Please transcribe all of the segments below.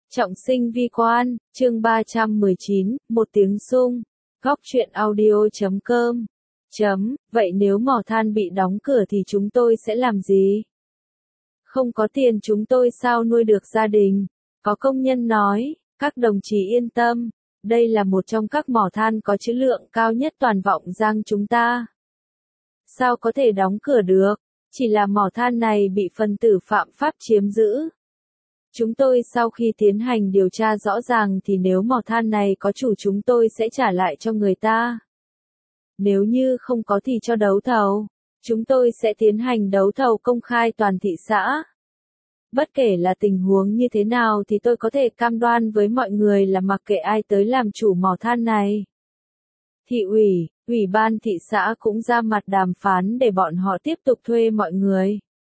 Trọng sinh vi quan, chương 319, một tiếng sung. Góc truyện audio.com. Vậy nếu mỏ than bị đóng cửa thì chúng tôi sẽ làm gì? Không có tiền chúng tôi sao nuôi được gia đình? Có công nhân nói, các đồng chí yên tâm, đây là một trong các mỏ than có trữ lượng cao nhất toàn Vọng Giang chúng ta. Sao có thể đóng cửa được? Chỉ là mỏ than này bị phần tử phạm pháp chiếm giữ. Chúng tôi sau khi tiến hành điều tra rõ ràng thì nếu mỏ than này có chủ chúng tôi sẽ trả lại cho người ta. Nếu như không có thì cho đấu thầu. Chúng tôi sẽ tiến hành đấu thầu công khai toàn thị xã. Bất kể là tình huống như thế nào thì tôi có thể cam đoan với mọi người là mặc kệ ai tới làm chủ mỏ than này. Thị ủy, ủy ban thị xã cũng ra mặt đàm phán để bọn họ tiếp tục thuê mọi người.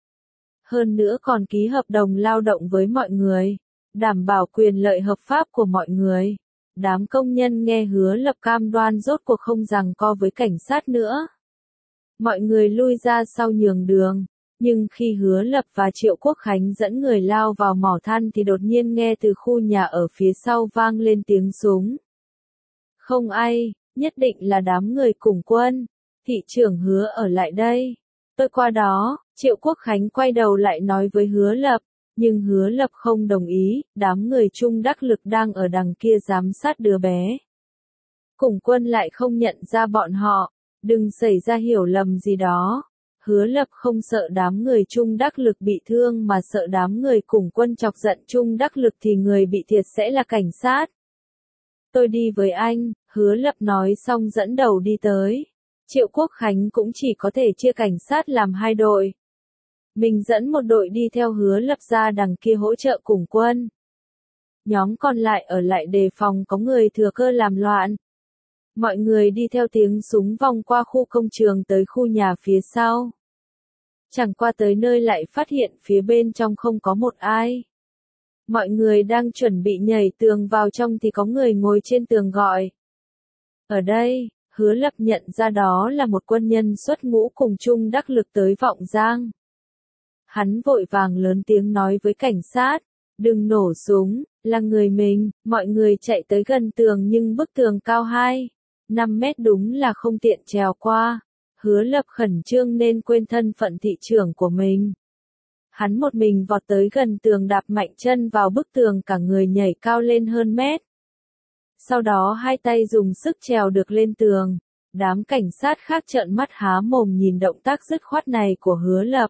Hơn nữa còn ký hợp đồng lao động với mọi người, đảm bảo quyền lợi hợp pháp của mọi người. Đám công nhân nghe Hứa Lập cam đoan rốt cuộc không giằng co với cảnh sát nữa. Mọi người lui ra sau nhường đường, nhưng khi Hứa Lập và Triệu Quốc Khánh dẫn người lao vào mỏ than thì đột nhiên nghe từ khu nhà ở phía sau vang lên tiếng súng. Không ai, nhất định là đám người cùng quân. Thị trưởng Hứa ở lại đây. Tôi qua đó. Triệu Quốc Khánh quay đầu lại nói với Hứa Lập, nhưng Hứa Lập không đồng ý, đám người Trung đắc lực đang ở đằng kia giám sát đứa bé. Cùng quân lại không nhận ra bọn họ, đừng xảy ra hiểu lầm gì đó. Hứa Lập không sợ đám người Trung đắc lực bị thương mà sợ đám người cùng quân chọc giận Trung đắc lực thì người bị thiệt sẽ là cảnh sát. Tôi đi với anh, Hứa Lập nói xong dẫn đầu đi tới. Triệu Quốc Khánh cũng chỉ có thể chia cảnh sát làm hai đội. Mình dẫn một đội đi theo Hứa Lập ra đằng kia hỗ trợ cùng quân. Nhóm còn lại ở lại đề phòng có người thừa cơ làm loạn. Mọi người đi theo tiếng súng vòng qua khu công trường tới khu nhà phía sau. Chẳng qua tới nơi lại phát hiện phía bên trong không có một ai. Mọi người đang chuẩn bị nhảy tường vào trong thì có người ngồi trên tường gọi. Ở đây, Hứa Lập nhận ra đó là một quân nhân xuất ngũ cùng Trung đắc lực tới Vọng Giang. Hắn vội vàng lớn tiếng nói với cảnh sát, đừng nổ súng, là người mình. Mọi người chạy tới gần tường nhưng bức tường cao 5 mét đúng là không tiện trèo qua. Hứa Lập khẩn trương nên quên thân phận thị trưởng của mình. Hắn một mình vọt tới gần tường đạp mạnh chân vào bức tường cả người nhảy cao lên hơn mét. Sau đó hai tay dùng sức trèo được lên tường. Đám cảnh sát khác trợn mắt há mồm nhìn động tác dứt khoát này của Hứa Lập.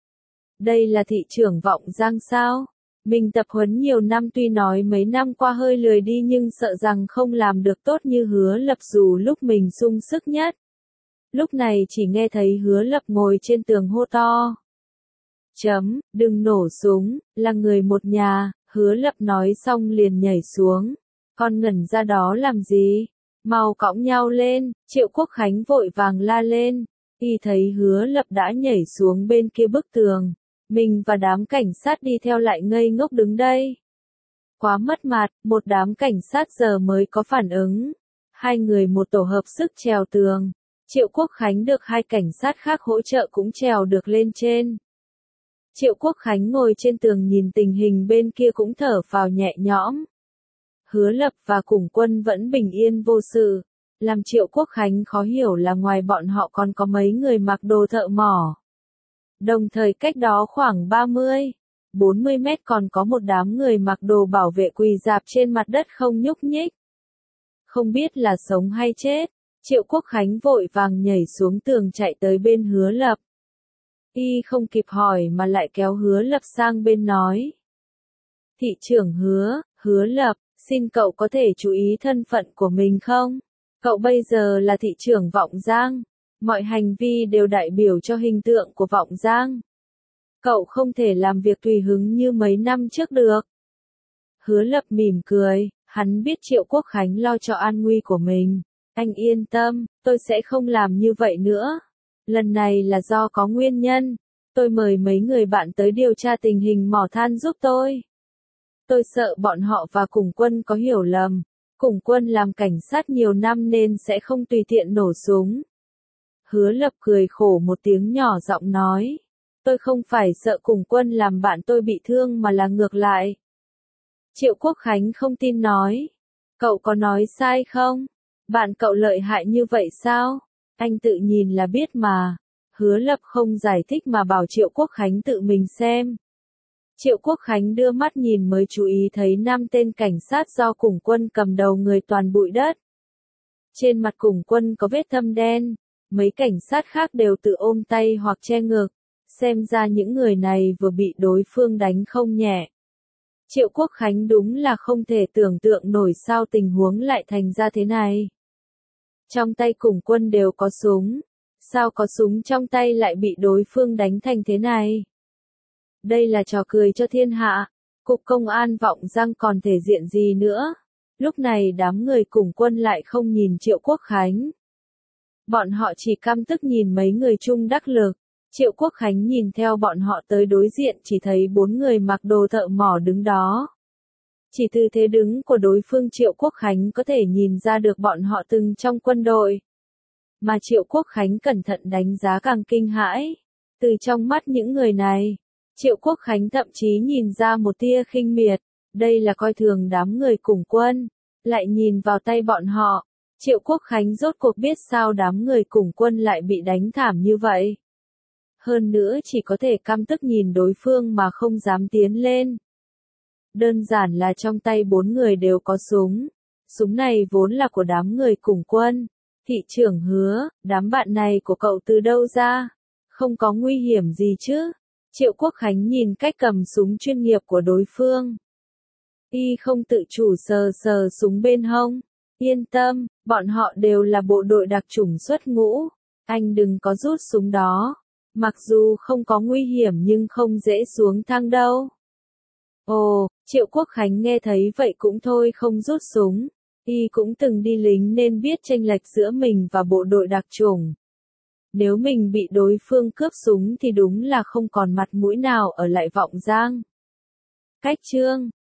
Đây là thị trưởng Vọng Giang sao? Mình tập huấn nhiều năm tuy nói mấy năm qua hơi lười đi nhưng sợ rằng không làm được tốt như Hứa Lập dù lúc mình sung sức nhất. Lúc này chỉ nghe thấy Hứa Lập ngồi trên tường hô to. Đừng nổ súng, là người một nhà. Hứa Lập nói xong liền nhảy xuống. Con ngẩn ra đó làm gì? Mau cõng nhau lên. Triệu Quốc Khánh vội vàng la lên. Y thấy Hứa Lập đã nhảy xuống bên kia bức tường. Mình và đám cảnh sát đi theo lại ngây ngốc đứng đây. Quá mất mặt, một đám cảnh sát giờ mới có phản ứng. Hai người một tổ hợp sức trèo tường. Triệu Quốc Khánh được hai cảnh sát khác hỗ trợ cũng trèo được lên trên. Triệu Quốc Khánh ngồi trên tường nhìn tình hình bên kia cũng thở phào nhẹ nhõm. Hứa Lập và cùng quân vẫn bình yên vô sự. Làm Triệu Quốc Khánh khó hiểu là ngoài bọn họ còn có mấy người mặc đồ thợ mỏ. Đồng thời cách đó khoảng 30-40 mét còn có một đám người mặc đồ bảo vệ quỳ rạp trên mặt đất không nhúc nhích. Không biết là sống hay chết, Triệu Quốc Khánh vội vàng nhảy xuống tường chạy tới bên Hứa Lập. Y không kịp hỏi mà lại kéo Hứa Lập sang bên nói. Thị trưởng Hứa Lập, xin cậu có thể chú ý thân phận của mình không? Cậu bây giờ là thị trưởng Vọng Giang. Mọi hành vi đều đại biểu cho hình tượng của Vọng Giang. Cậu không thể làm việc tùy hứng như mấy năm trước được. Hứa Lập mỉm cười, hắn biết Triệu Quốc Khánh lo cho an nguy của mình. Anh yên tâm, tôi sẽ không làm như vậy nữa. Lần này là do có nguyên nhân. Tôi mời mấy người bạn tới điều tra tình hình mỏ than giúp tôi. Tôi sợ bọn họ và cùng quân có hiểu lầm. Cùng quân làm cảnh sát nhiều năm nên sẽ không tùy tiện nổ súng. Hứa Lập cười khổ một tiếng nhỏ giọng nói. Tôi không phải sợ cùng quân làm bạn tôi bị thương mà là ngược lại. Triệu Quốc Khánh không tin nói. Cậu có nói sai không? Bạn cậu lợi hại như vậy sao? Anh tự nhìn là biết mà. Hứa Lập không giải thích mà bảo Triệu Quốc Khánh tự mình xem. Triệu Quốc Khánh đưa mắt nhìn mới chú ý thấy 5 tên cảnh sát do Cùng Quân cầm đầu người toàn bụi đất. Trên mặt Cùng Quân có vết thâm đen, mấy cảnh sát khác đều tự ôm tay hoặc che ngực, xem ra những người này vừa bị đối phương đánh không nhẹ. Triệu Quốc Khánh đúng là không thể tưởng tượng nổi sao tình huống lại thành ra thế này. Trong tay Cùng Quân đều có súng, sao có súng trong tay lại bị đối phương đánh thành thế này? Đây là trò cười cho thiên hạ, Cục Công an Vọng Giang còn thể diện gì nữa? Lúc này đám người Cùng Quân lại không nhìn Triệu Quốc Khánh. Bọn họ chỉ căm tức nhìn mấy người trung đắc lực. Triệu Quốc Khánh nhìn theo bọn họ tới đối diện chỉ thấy 4 người mặc đồ thợ mỏ đứng đó. Chỉ từ thế đứng của đối phương Triệu Quốc Khánh có thể nhìn ra được bọn họ từng trong quân đội. Mà Triệu Quốc Khánh cẩn thận đánh giá càng kinh hãi. Từ trong mắt những người này, Triệu Quốc Khánh thậm chí nhìn ra một tia khinh miệt. Đây là coi thường đám người Cùng Quân. Lại nhìn vào tay bọn họ, Triệu Quốc Khánh rốt cuộc biết sao đám người Cùng Quân lại bị đánh thảm như vậy. Hơn nữa chỉ có thể căm tức nhìn đối phương mà không dám tiến lên. Đơn giản là trong tay 4 người đều có súng. Súng này vốn là của đám người Cùng Quân. Thị trưởng Hứa, đám bạn này của cậu từ đâu ra? Không có nguy hiểm gì chứ? Triệu Quốc Khánh nhìn cách cầm súng chuyên nghiệp của đối phương. Y không tự chủ sờ sờ súng bên hông. Yên tâm, bọn họ đều là bộ đội đặc chủng xuất ngũ. Anh đừng có rút súng đó. Mặc dù không có nguy hiểm nhưng không dễ xuống thang đâu. Ồ, Triệu Quốc Khánh nghe thấy vậy cũng thôi không rút súng. Y cũng từng đi lính nên biết chênh lệch giữa mình và bộ đội đặc chủng. Nếu mình bị đối phương cướp súng thì đúng là không còn mặt mũi nào ở lại Vọng Giang. Cách chương